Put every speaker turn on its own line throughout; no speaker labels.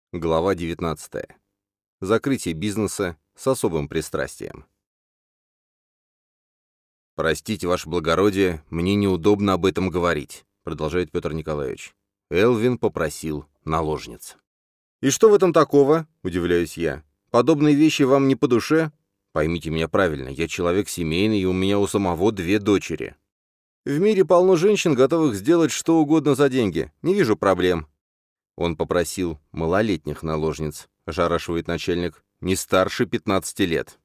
Глава 19. Закрытие бизнеса с особым пристрастием. «Простите, ваше благородие, мне неудобно об этом говорить», — продолжает Петр Николаевич. Элвин попросил наложниц. «И что в этом такого?» — удивляюсь я. «Подобные вещи вам не по душе?» «Поймите меня правильно, я человек семейный, и у меня у самого 2 дочери. В мире полно женщин, готовых сделать что угодно за деньги. Не вижу проблем». Он попросил малолетних наложниц, ошарашивает начальник, не старше 15 лет.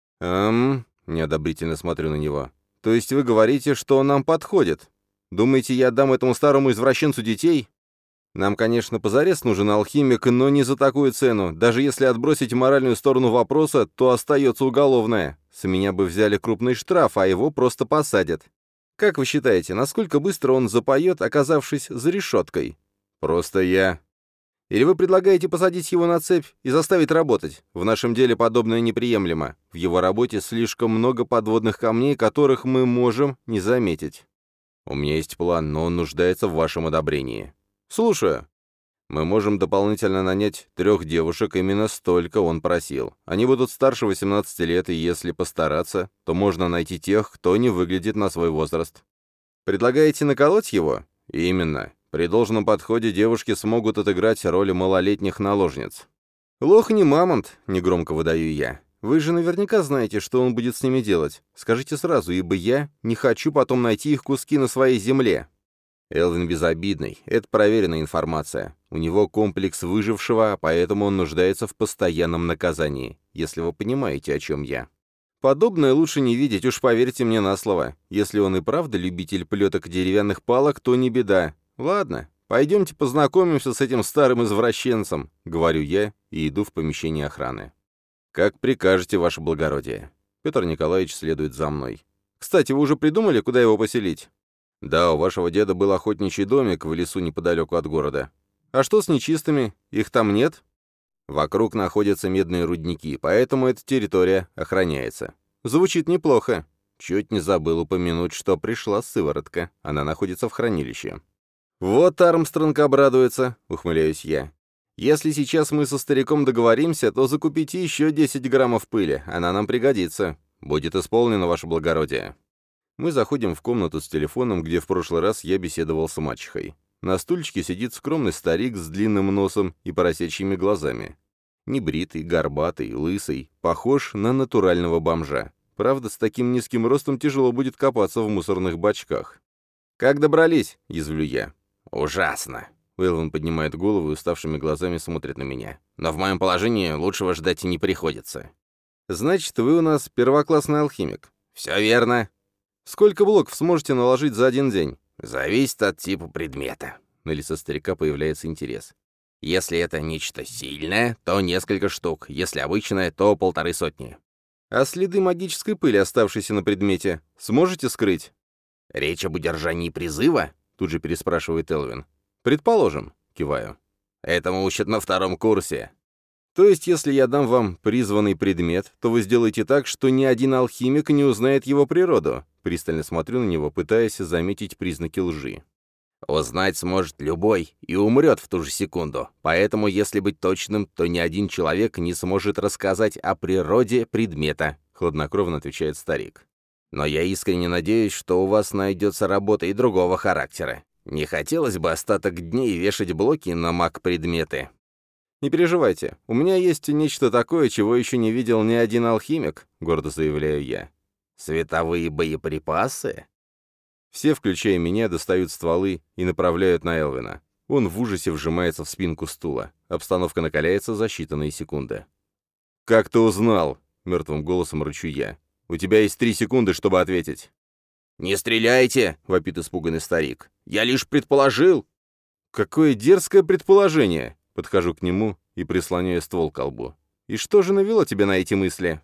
Неодобрительно смотрю на него. То есть вы говорите, что он нам подходит? Думаете, я отдам этому старому извращенцу детей? Нам, конечно, позарез нужен алхимик, но не за такую цену. Даже если отбросить моральную сторону вопроса, то остается уголовное. С меня бы взяли крупный штраф, а его просто посадят. Как вы считаете, насколько быстро он запоет, оказавшись за решеткой? Просто я... Или вы предлагаете посадить его на цепь и заставить работать? В нашем деле подобное неприемлемо. В его работе слишком много подводных камней, которых мы можем не заметить. У меня есть план, но он нуждается в вашем одобрении. Слушаю. Мы можем дополнительно нанять 3 девушек, именно столько он просил. Они будут старше 18 лет, и если постараться, то можно найти тех, кто не выглядит на свой возраст. Предлагаете наколоть его? Именно. При должном подходе девушки смогут отыграть роль малолетних наложниц. «Лох не мамонт», — негромко выдаю я. «Вы же наверняка знаете, что он будет с ними делать. Скажите сразу, ибо я не хочу потом найти их куски на своей земле». Элвин безобидный, это проверенная информация. У него комплекс выжившего, поэтому он нуждается в постоянном наказании, если вы понимаете, о чем я. Подобное лучше не видеть, уж поверьте мне на слово. Если он и правда любитель плеток деревянных палок, то не беда. «Ладно, пойдемте познакомимся с этим старым извращенцем», — говорю я и иду в помещение охраны. «Как прикажете, ваше благородие». Петр Николаевич следует за мной. «Кстати, вы уже придумали, куда его поселить?» «Да, у вашего деда был охотничий домик в лесу неподалеку от города». «А что с нечистыми? Их там нет?» «Вокруг находятся медные рудники, поэтому эта территория охраняется». «Звучит неплохо». Чуть не забыл упомянуть, что пришла сыворотка. Она находится в хранилище. «Вот Армстронг обрадуется», — ухмыляюсь я. «Если сейчас мы со стариком договоримся, то закупите еще 10 граммов пыли, она нам пригодится. Будет исполнено, ваше благородие». Мы заходим в комнату с телефоном, где в прошлый раз я беседовал с мачехой. На стульчике сидит скромный старик с длинным носом и поросячьими глазами. Небритый, горбатый, лысый, похож на натурального бомжа. Правда, с таким низким ростом тяжело будет копаться в мусорных бачках. «Как добрались?» — язвлю я. «Ужасно!» Уэллон поднимает голову и уставшими глазами смотрит на меня. «Но в моем положении лучшего ждать и не приходится». «Значит, вы у нас первоклассный алхимик». «Все верно». «Сколько блоков сможете наложить за один день?» «Зависит от типа предмета». На лице старика появляется интерес. «Если это нечто сильное, то несколько штук. Если обычное, то 150. «А следы магической пыли, оставшиеся на предмете, сможете скрыть?» «Речь об удержании призыва?» Тут же переспрашивает Элвин. «Предположим», — киваю. «Этому учат на 2 курсе». «То есть, если я дам вам призванный предмет, то вы сделаете так, что ни один алхимик не узнает его природу?» Пристально смотрю на него, пытаясь заметить признаки лжи. «Узнать сможет любой и умрет в ту же секунду. Поэтому, если быть точным, то ни один человек не сможет рассказать о природе предмета», — хладнокровно отвечает старик. «Но я искренне надеюсь, что у вас найдется работа и другого характера. Не хотелось бы остаток дней вешать блоки на маг-предметы». «Не переживайте, у меня есть нечто такое, чего еще не видел ни один алхимик», — гордо заявляю я. «Световые боеприпасы?» Все, включая меня, достают стволы и направляют на Элвина. Он в ужасе вжимается в спинку стула. Обстановка накаляется за считанные секунды. «Как ты узнал?» — мертвым голосом рычу я. «У тебя есть 3 секунды, чтобы ответить». «Не стреляйте!» — вопит испуганный старик. «Я лишь предположил!» «Какое дерзкое предположение!» Подхожу к нему и прислоняю ствол к колбу. «И что же навело тебя на эти мысли?»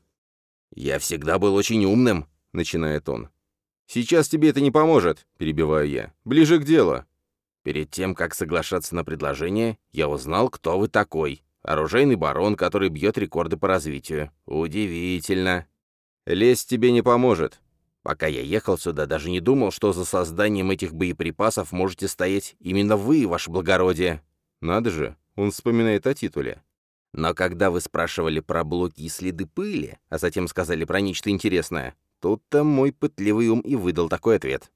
«Я всегда был очень умным», — начинает он. «Сейчас тебе это не поможет», — перебиваю я. «Ближе к делу». «Перед тем, как соглашаться на предложение, я узнал, кто вы такой. Оружейный барон, который бьет рекорды по развитию. Удивительно». «Лезть тебе не поможет». «Пока я ехал сюда, даже не думал, что за созданием этих боеприпасов можете стоять именно вы, ваше благородие». «Надо же, он вспоминает о титуле.
Но когда вы спрашивали про блоки и следы пыли, а затем сказали про нечто интересное, тут-то мой пытливый ум и выдал такой ответ.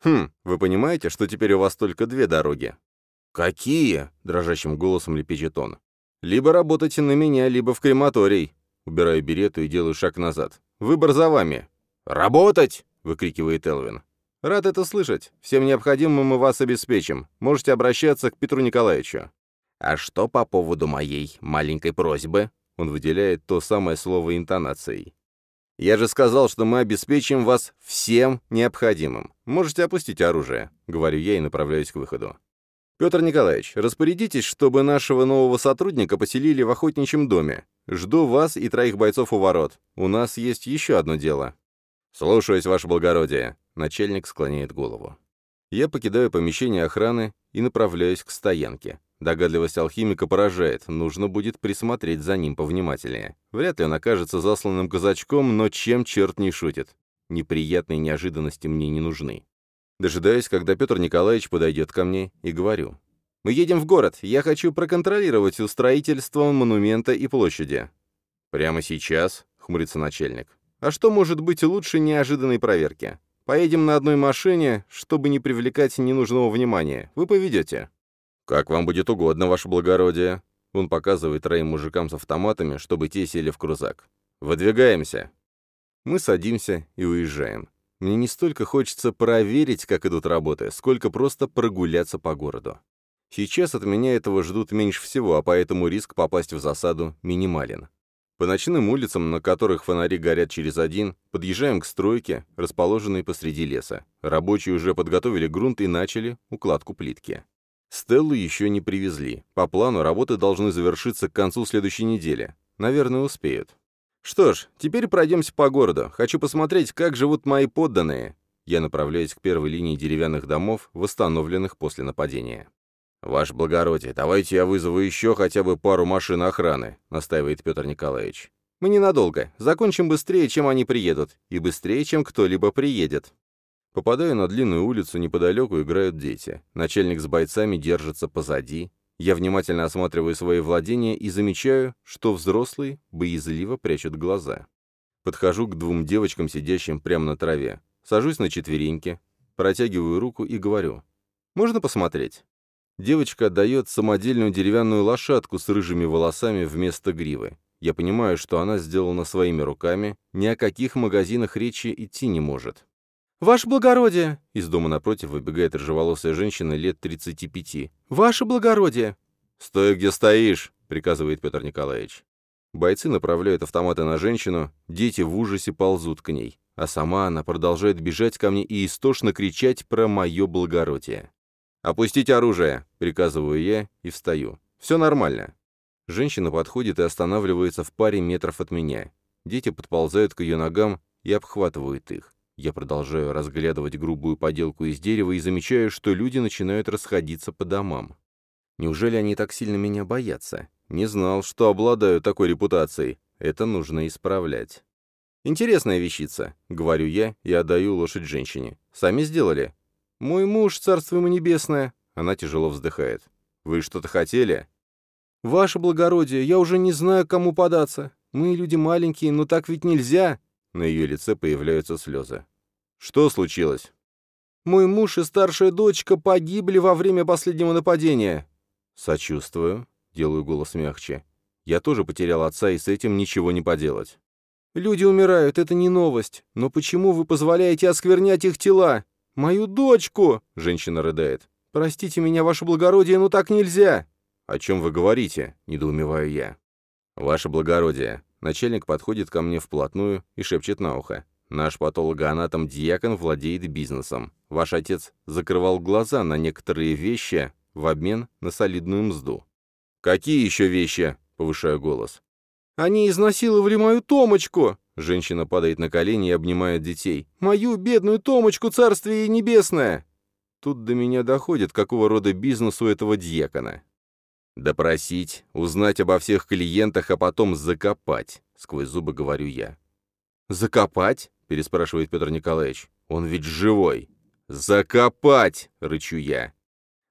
Вы понимаете, что теперь у вас только две дороги?
«Какие?» —
дрожащим голосом лепечет он. «Либо работайте на меня, либо в крематорий». Убираю берету и делаю шаг назад. «Выбор за вами».
«Работать!»
— выкрикивает Элвин. «Рад это слышать. Всем необходимым мы вас обеспечим. Можете обращаться к Петру Николаевичу».
«А что по поводу моей маленькой просьбы?»
Он выделяет то самое слово интонацией. «Я же сказал, что мы обеспечим вас всем необходимым. Можете опустить оружие», — говорю я и направляюсь к выходу. «Петр Николаевич, распорядитесь, чтобы нашего нового сотрудника поселили в охотничьем доме. Жду вас и 3 бойцов у ворот. У нас есть еще одно дело». «Слушаюсь, ваше благородие», — начальник склоняет голову. Я покидаю помещение охраны и направляюсь к стоянке. Догадливость алхимика поражает, нужно будет присмотреть за ним повнимательнее. Вряд ли он окажется засланным казачком, но чем черт не шутит. Неприятные неожиданности мне не нужны. Дожидаюсь, когда Петр Николаевич подойдет ко мне, и говорю. «Мы едем в город, я хочу проконтролировать устроительство монумента и площади». «Прямо сейчас?» — хмурится начальник. «А что может быть лучше неожиданной проверки? Поедем на одной машине, чтобы не привлекать ненужного внимания. Вы поведете». «Как вам будет угодно, ваше благородие». Он показывает 3 мужикам с автоматами, чтобы те сели в крузак. «Выдвигаемся». Мы садимся и уезжаем. Мне не столько хочется проверить, как идут работы, сколько просто прогуляться по городу. Сейчас от меня этого ждут меньше всего, а поэтому риск попасть в засаду минимален. По ночным улицам, на которых фонари горят через один, подъезжаем к стройке, расположенной посреди леса. Рабочие уже подготовили грунт и начали укладку плитки. Стеллу еще не привезли. По плану работы должны завершиться к концу следующей недели. Наверное, успеют. Что ж, теперь пройдемся по городу. Хочу посмотреть, как живут мои подданные. Я направляюсь к первой линии деревянных домов, восстановленных после нападения. «Ваше благородие, давайте я вызову еще хотя бы пару машин охраны», — настаивает Петр Николаевич. «Мы ненадолго. Закончим быстрее, чем они приедут. И быстрее, чем кто-либо приедет». Попадаю на длинную улицу, неподалеку играют дети. Начальник с бойцами держится позади. Я внимательно осматриваю свои владения и замечаю, что взрослые боязливо прячут глаза. Подхожу к 2 девочкам, сидящим прямо на траве. Сажусь на четвереньки, протягиваю руку и говорю. «Можно посмотреть?» Девочка отдает самодельную деревянную лошадку с рыжими волосами вместо гривы. Я понимаю, что она сделана своими руками, ни о каких магазинах речи идти не может. «Ваше благородие!» — из дома напротив выбегает рыжеволосая женщина лет 35. «Ваше благородие!» «Стой, где стоишь!» — приказывает Петр Николаевич. Бойцы направляют автоматы на женщину, дети в ужасе ползут к ней, а сама она продолжает бежать ко мне и истошно кричать про мое благородие. «Опустите оружие!» — приказываю я и встаю. «Все нормально!» Женщина подходит и останавливается в паре метров от меня. Дети подползают к ее ногам и обхватывают их. Я продолжаю разглядывать грубую поделку из дерева и замечаю, что люди начинают расходиться по домам. Неужели они так сильно меня боятся? Не знал, что обладаю такой репутацией. Это нужно исправлять. «Интересная вещица», — говорю я и отдаю лошадь женщине. «Сами сделали?» «Мой муж, царство ему небесное». Она тяжело вздыхает. «Вы что-то хотели?» «Ваше благородие, я уже не знаю, к кому податься. Мы люди маленькие, но так ведь нельзя». На ее лице появляются слезы. «Что случилось?» «Мой муж и старшая дочка погибли во время последнего нападения». «Сочувствую», — делаю голос мягче. «Я тоже потерял отца, и с этим ничего не поделать». «Люди умирают, это не новость. Но почему вы позволяете осквернять их тела? Мою дочку!» — женщина рыдает. «Простите меня, ваше благородие, но так нельзя!» «О чем вы говорите?» — недоумеваю я. «Ваше благородие». Начальник подходит ко мне вплотную и шепчет на ухо. «Наш патологоанатом-диакон владеет бизнесом. Ваш отец закрывал глаза на некоторые вещи в обмен на солидную мзду». «Какие еще вещи?» — повышаю голос. «Они изнасиловали мою Томочку!» Женщина падает на колени и обнимает детей. «Мою бедную Томочку, царствие ей небесное!» Тут до меня доходит, какого рода бизнес у этого дьякона. «Допросить, узнать обо всех клиентах, а потом закопать», — сквозь зубы говорю я. «Закопать?» — переспрашивает Петр Николаевич. «Он ведь живой». «Закопать!» — рычу я.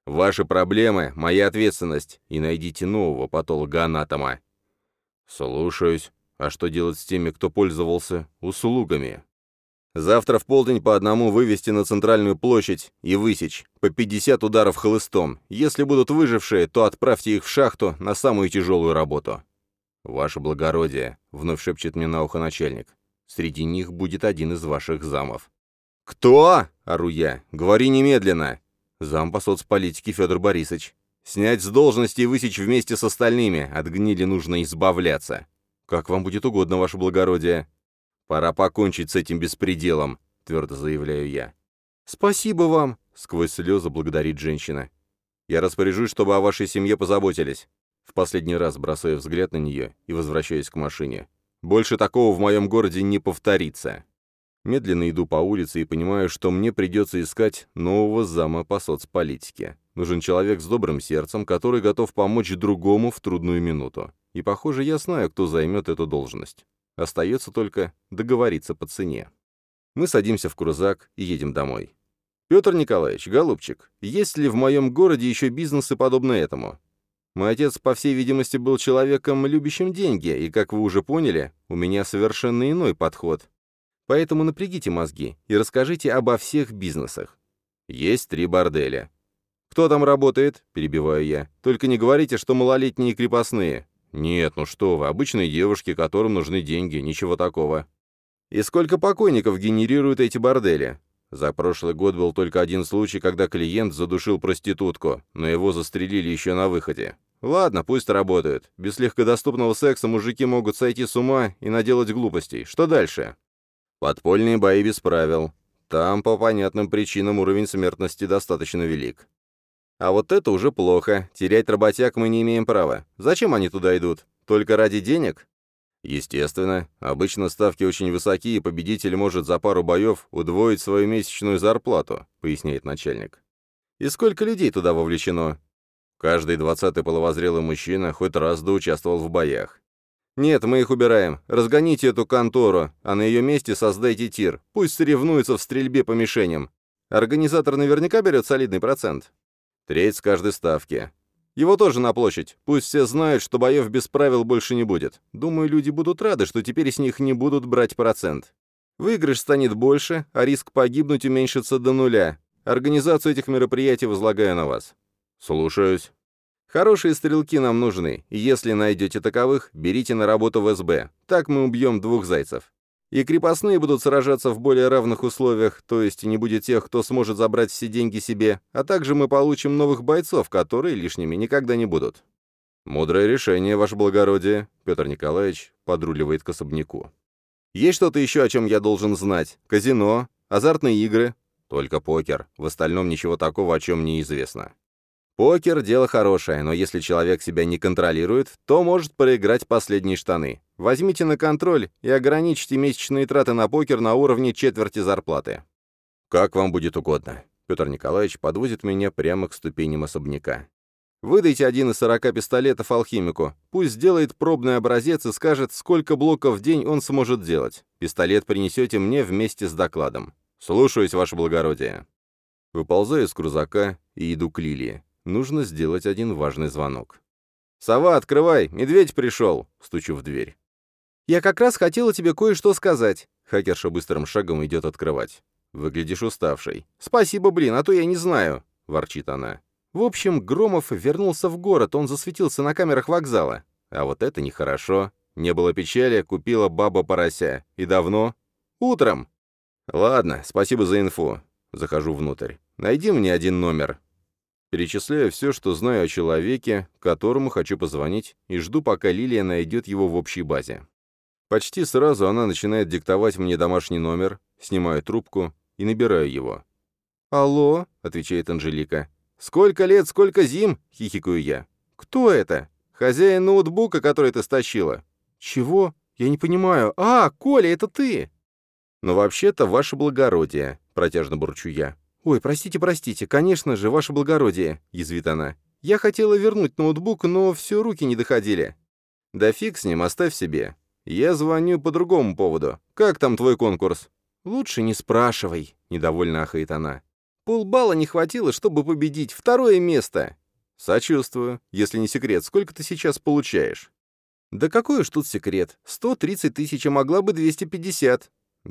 Ваши проблемы — моя ответственность, и найдите нового патологоанатома». «Слушаюсь. А что делать с теми, кто пользовался услугами?» «Завтра в полдень по одному вывести на центральную площадь и высечь, по 50 ударов хлыстом. Если будут выжившие, то отправьте их в шахту на самую тяжелую работу». «Ваше благородие», — вновь шепчет мне на ухо начальник, — «среди них будет один из ваших замов». «Кто?» — ору я. «Говори немедленно». «Зам по соцполитике Федор Борисович. Снять с должности и высечь вместе с остальными. От гнили нужно избавляться». «Как вам будет угодно, ваше благородие». «Пора покончить с этим беспределом», — твердо заявляю я. «Спасибо вам», — сквозь слезы благодарит женщина. «Я распоряжусь, чтобы о вашей семье позаботились». В последний раз бросаю взгляд на нее и возвращаюсь к машине. Больше такого в моем городе не повторится. Медленно иду по улице и понимаю, что мне придется искать нового зама по соцполитике. Нужен человек с добрым сердцем, который готов помочь другому в трудную минуту. И, похоже, я знаю, кто займет эту должность. Остается только договориться по цене. Мы садимся в крузак и едем домой. «Петр Николаевич, голубчик, есть ли в моем городе еще бизнесы, подобные этому? Мой отец, по всей видимости, был человеком, любящим деньги, и, как вы уже поняли, у меня совершенно иной подход. Поэтому напрягите мозги и расскажите обо всех бизнесах. Есть 3 борделя». «Кто там работает?» – перебиваю я. «Только не говорите, что малолетние крепостные». «Нет, ну что вы, обычные девушки, которым нужны деньги, ничего такого». «И сколько покойников генерируют эти бордели?» «За прошлый год был только один случай, когда клиент задушил проститутку, но его застрелили еще на выходе. Ладно, пусть работают. Без легкодоступного секса мужики могут сойти с ума и наделать глупостей. Что дальше?» «Подпольные бои без правил. Там по понятным причинам уровень смертности достаточно велик». «А вот это уже плохо. Терять работяг мы не имеем права. Зачем они туда идут? Только ради денег?» «Естественно. Обычно ставки очень высоки, и победитель может за пару боев удвоить свою месячную зарплату», — поясняет начальник. «И сколько людей туда вовлечено?» «Каждый 20-й половозрелый мужчина хоть раз доучаствовал в боях». «Нет, мы их убираем. Разгоните эту контору, а на ее месте создайте тир. Пусть соревнуются в стрельбе по мишеням. Организатор наверняка берет солидный процент». «Треть с каждой ставки». «Его тоже на площадь. Пусть все знают, что боев без правил больше не будет. Думаю, люди будут рады, что теперь с них не будут брать процент. Выигрыш станет больше, а риск погибнуть уменьшится до 0. Организацию этих мероприятий возлагаю на вас». «Слушаюсь». «Хорошие стрелки нам нужны, и если найдете таковых, берите на работу в СБ. Так мы убьем 2 зайцев. И крепостные будут сражаться в более равных условиях, то есть не будет тех, кто сможет забрать все деньги себе, а также мы получим новых бойцов, которые лишними никогда не будут». «Мудрое решение, ваше благородие», — Петр Николаевич подруливает к особняку. «Есть что-то еще, о чем я должен знать? Казино? Азартные игры?» «Только покер. В остальном ничего такого, о чем не известно». «Покер — дело хорошее, но если человек себя не контролирует, то может проиграть последние штаны. Возьмите на контроль и ограничьте месячные траты на покер на уровне четверти зарплаты». «Как вам будет угодно». Петр Николаевич подводит меня прямо к ступеням особняка. «Выдайте один из 40 пистолетов алхимику. Пусть сделает пробный образец и скажет, сколько блоков в день он сможет делать. Пистолет принесете мне вместе с докладом». «Слушаюсь, ваше благородие». Выползаю из крузака и иду к Лилии. Нужно сделать один важный звонок. «Сова, открывай! Медведь пришел!» — стучу в дверь. «Я как раз хотела тебе кое-что сказать». Хакерша быстрым шагом идет открывать. «Выглядишь уставшей». «Спасибо, блин, а то я не знаю», — ворчит она. «В общем, Громов вернулся в город, он засветился на камерах вокзала. А вот это нехорошо. Не было печали, купила баба порося. И давно?» «Утром». «Ладно, спасибо за инфу». Захожу внутрь. «Найди мне один номер». Перечисляю все, что знаю о человеке, которому хочу позвонить, и жду, пока Лилия найдет его в общей базе. Почти сразу она начинает диктовать мне домашний номер, снимаю трубку и набираю его. «Алло», — отвечает Анжелика. «Сколько лет, сколько зим?» — хихикаю я. «Кто это?» «Хозяин ноутбука, который ты стащила». «Чего? Я не понимаю. А, Коля, это ты!» «Но вообще-то, ваше благородие», — протяжно бурчу я. «Ой, простите, конечно же, ваше благородие», — язвит она. «Я хотела вернуть ноутбук, но все руки не доходили». «Да фиг с ним, оставь себе. Я звоню по другому поводу. Как там твой конкурс?» «Лучше не спрашивай», — недовольно ахает она. Полбалла не хватило, чтобы победить. 2-е место. Сочувствую. Если не секрет, сколько ты сейчас получаешь? Да какой уж тут секрет. 130 тысяч, а могла бы 250.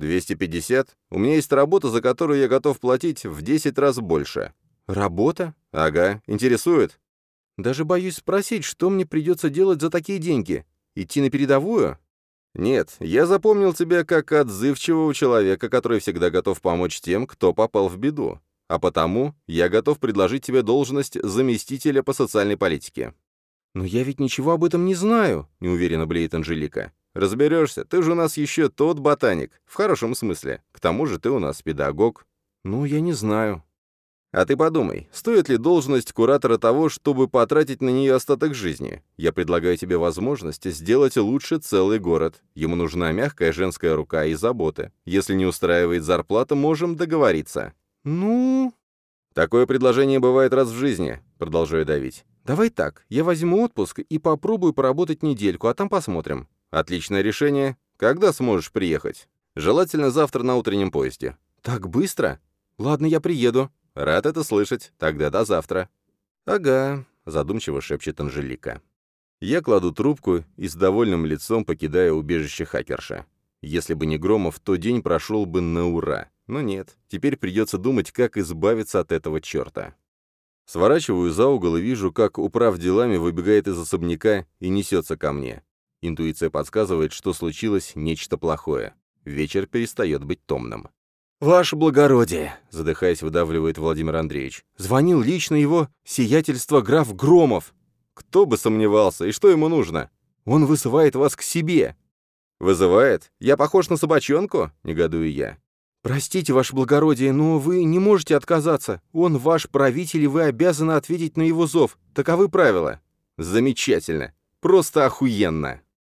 250? У меня есть работа, за которую я готов платить в 10 раз больше. Работа? Ага. Интересует? Даже боюсь спросить, что мне придется делать за такие деньги. Идти на передовую? Нет, я запомнил тебя как отзывчивого человека, который всегда готов помочь тем, кто попал в беду. А потому я готов предложить тебе должность заместителя по социальной политике». «Но я ведь ничего об этом не знаю», — неуверенно блеет Анжелика. «Разберешься, ты же у нас еще тот ботаник, в хорошем смысле. К тому же ты у нас педагог». «Ну, я не знаю». «А ты подумай, стоит ли должность куратора того, чтобы потратить на нее остаток жизни? Я предлагаю тебе возможность сделать лучше целый город. Ему нужна мягкая женская рука и забота. Если не устраивает зарплата, можем договориться». «Ну...» «Такое предложение бывает раз в жизни», — продолжаю давить. «Давай так, я возьму отпуск и попробую поработать недельку, а там посмотрим». «Отличное решение. Когда сможешь приехать?» «Желательно завтра на утреннем поезде». «Так быстро? Ладно, я приеду». «Рад это слышать. Тогда до завтра». «Ага», — задумчиво шепчет Анжелика. Я кладу трубку и с довольным лицом покидаю убежище хакерша. Если бы не Громов, то день прошел бы на ура. Но нет, теперь придется думать, как избавиться от этого черта. Сворачиваю за угол и вижу, как управ делами выбегает из особняка и несется ко мне. Интуиция подсказывает, что случилось нечто плохое. Вечер перестает быть томным. «Ваше благородие!» — задыхаясь, выдавливает Владимир Андреевич. «Звонил лично его сиятельство граф Громов!» «Кто бы сомневался, и что ему нужно?» «Он вызывает вас к себе!» «Вызывает? Я похож на собачонку?» — негодую я. «Простите, ваше благородие, но вы не можете отказаться. Он ваш правитель, и вы обязаны ответить на его зов. Таковы правила». «Замечательно! Просто охуенно!»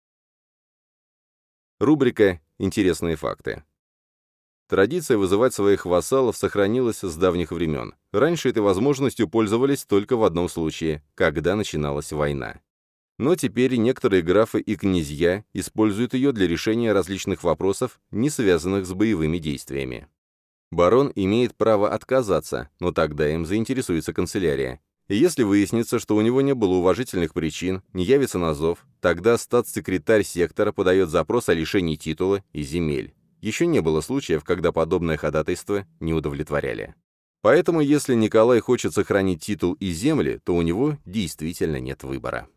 Рубрика «Интересные факты». Традиция вызывать своих вассалов сохранилась с давних времен. Раньше этой возможностью пользовались только в одном случае, когда начиналась война. Но теперь некоторые графы и князья используют ее для решения различных вопросов, не связанных с боевыми действиями. Барон имеет право отказаться, но тогда им заинтересуется канцелярия. И если выяснится, что у него не было уважительных причин, не явится на зов, тогда статс-секретарь сектора подает запрос о лишении титула и земель. Еще не было случаев, когда подобное ходатайство не удовлетворяли. Поэтому, если Николай хочет сохранить титул и земли, то у него действительно нет выбора.